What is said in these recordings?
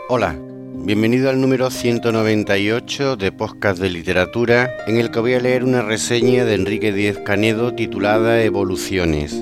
Hola, bienvenido al número 198 de Podcast de Literatura, en el que voy a leer una reseña de Enrique Díez Canedo titulada Evoluciones.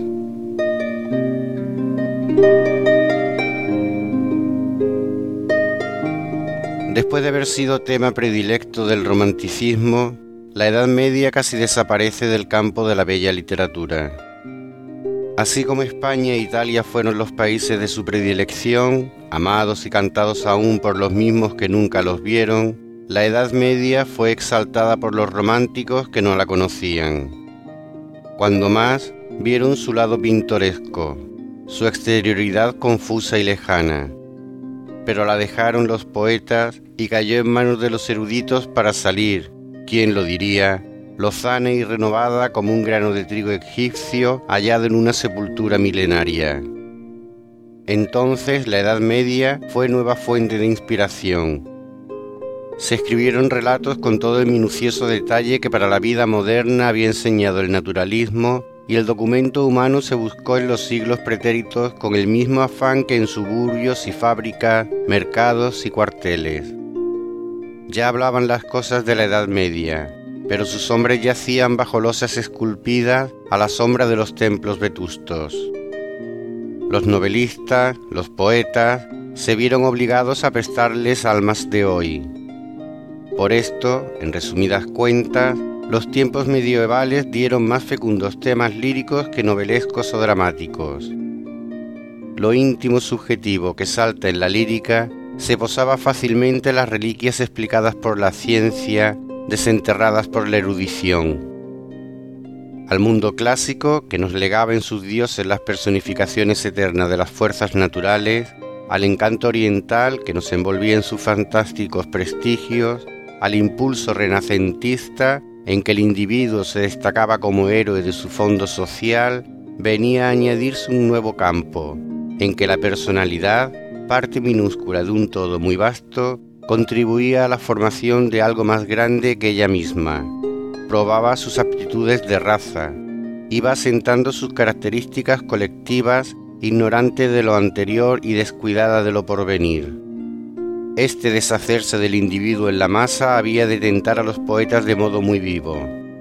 Después de haber sido tema predilecto del romanticismo, la Edad Media casi desaparece del campo de la bella literatura. Así como España e Italia fueron los países de su predilección, amados y cantados aún por los mismos que nunca los vieron, la Edad Media fue exaltada por los románticos que no la conocían. Cuando más, vieron su lado pintoresco, su exterioridad confusa y lejana. Pero la dejaron los poetas y cayó en manos de los eruditos para salir, ¿quién lo diría?, lozana y renovada como un grano de trigo egipcio hallado en una sepultura milenaria. Entonces la Edad Media fue nueva fuente de inspiración. Se escribieron relatos con todo el minucioso detalle que para la vida moderna había enseñado el naturalismo, y el documento humano se buscó en los siglos pretéritos con el mismo afán que en suburbios y fábricas, mercados y cuarteles. Ya hablaban las cosas de la Edad Media, pero sus hombres yacían bajo losas esculpidas a la sombra de los templos vetustos. Los novelistas, los poetas, se vieron obligados a prestarles almas de hoy. Por esto, en resumidas cuentas, los tiempos medievales dieron más fecundos temas líricos que novelescos o dramáticos. Lo íntimo subjetivo que salta en la lírica se posaba fácilmente en las reliquias explicadas por la ciencia, desenterradas por la erudición. Al mundo clásico, que nos legaba en sus dioses las personificaciones eternas de las fuerzas naturales, al encanto oriental, que nos envolvía en sus fantásticos prestigios, al impulso renacentista, en que el individuo se destacaba como héroe de su fondo social, venía a añadirse un nuevo campo, en que la personalidad, parte minúscula de un todo muy vasto, contribuía a la formación de algo más grande que ella misma, probaba sus aptitudes de raza, iba asentando sus características colectivas, ignorante de lo anterior y descuidada de lo porvenir. Este deshacerse del individuo en la masa había de tentar a los poetas de modo muy vivo.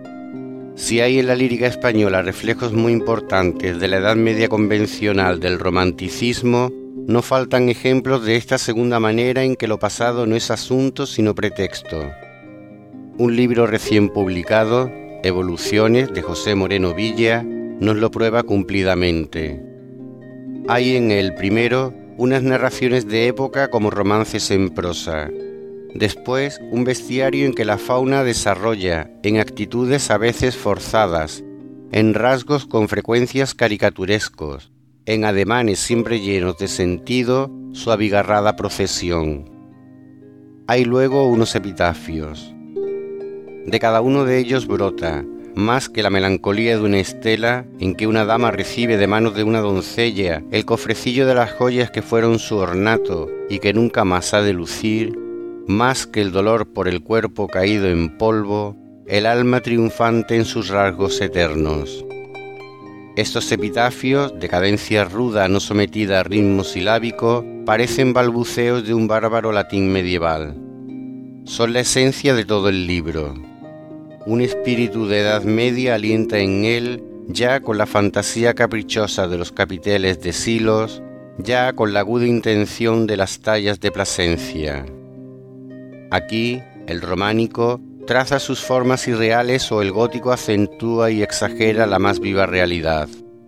Si hay en la lírica española reflejos muy importantes de la Edad Media convencional del romanticismo, no faltan ejemplos de esta segunda manera en que lo pasado no es asunto sino pretexto. Un libro recién publicado, Evoluciones, de José Moreno Villa, nos lo prueba cumplidamente. Hay en él, primero, unas narraciones de época como romances en prosa. Después, un bestiario en que la fauna desarrolla, en actitudes a veces forzadas, en rasgos con frecuencias caricaturescos, en ademanes siempre llenos de sentido, su abigarrada procesión. Hay luego unos epitafios. De cada uno de ellos brota, más que la melancolía de una estela en que una dama recibe de manos de una doncella el cofrecillo de las joyas que fueron su ornato y que nunca más ha de lucir, más que el dolor por el cuerpo caído en polvo, el alma triunfante en sus rasgos eternos. Estos epitafios, de cadencia ruda no sometida a ritmo silábico, parecen balbuceos de un bárbaro latín medieval. Son la esencia de todo el libro. Un espíritu de Edad Media alienta en él, ya con la fantasía caprichosa de los capiteles de Silos, ya con la aguda intención de las tallas de Plasencia. Aquí, el románico traza sus formas irreales o el gótico acentúa y exagera la más viva realidad.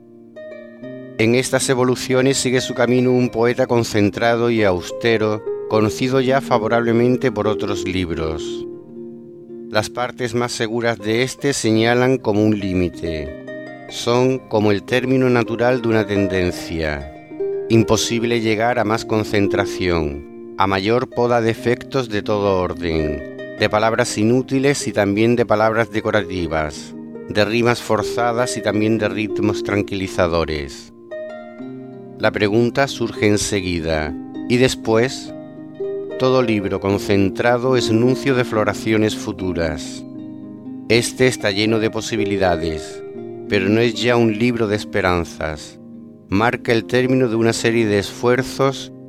En estas evoluciones sigue su camino un poeta concentrado y austero, conocido ya favorablemente por otros libros. Las partes más seguras de este señalan como un límite. Son como el término natural de una tendencia. Imposible llegar a más concentración, a mayor poda de efectos de todo orden, de palabras inútiles y también de palabras decorativas, de rimas forzadas y también de ritmos tranquilizadores. La pregunta surge enseguida, ¿y después? Todo libro concentrado es nuncio de floraciones futuras. Este está lleno de posibilidades, pero no es ya un libro de esperanzas. Marca el término de una serie de esfuerzos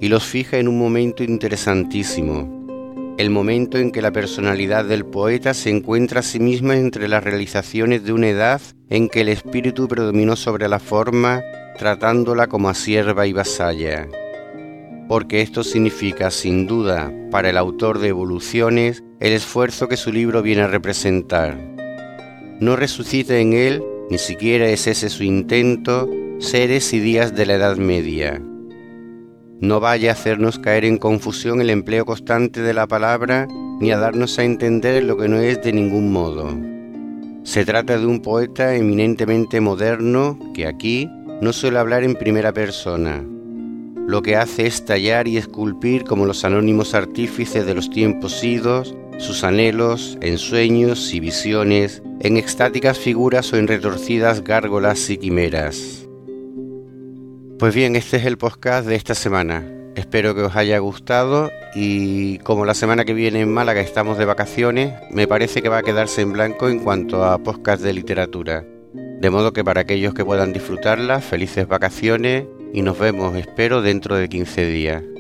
y los fija en un momento interesantísimo, el momento en que la personalidad del poeta se encuentra a sí misma entre las realizaciones de una edad en que el espíritu predominó sobre la forma, tratándola como a sierva y vasalla. Porque esto significa, sin duda, para el autor de Evoluciones, el esfuerzo que su libro viene a representar. No resucita en él, ni siquiera es ese su intento, seres y días de la Edad Media. No vaya a hacernos caer en confusión el empleo constante de la palabra, ni a darnos a entender lo que no es de ningún modo. Se trata de un poeta eminentemente moderno que aquí no suele hablar en primera persona. Lo que hace es tallar y esculpir como los anónimos artífices de los tiempos idos, sus anhelos, ensueños y visiones, en extáticas figuras o en retorcidas gárgolas y quimeras. Pues bien, este es el podcast de esta semana. Espero que os haya gustado y como la semana que viene en Málaga estamos de vacaciones, me parece que va a quedarse en blanco en cuanto a podcast de literatura. De modo que para aquellos que puedan disfrutarla, felices vacaciones y nos vemos, espero, dentro de 15 días.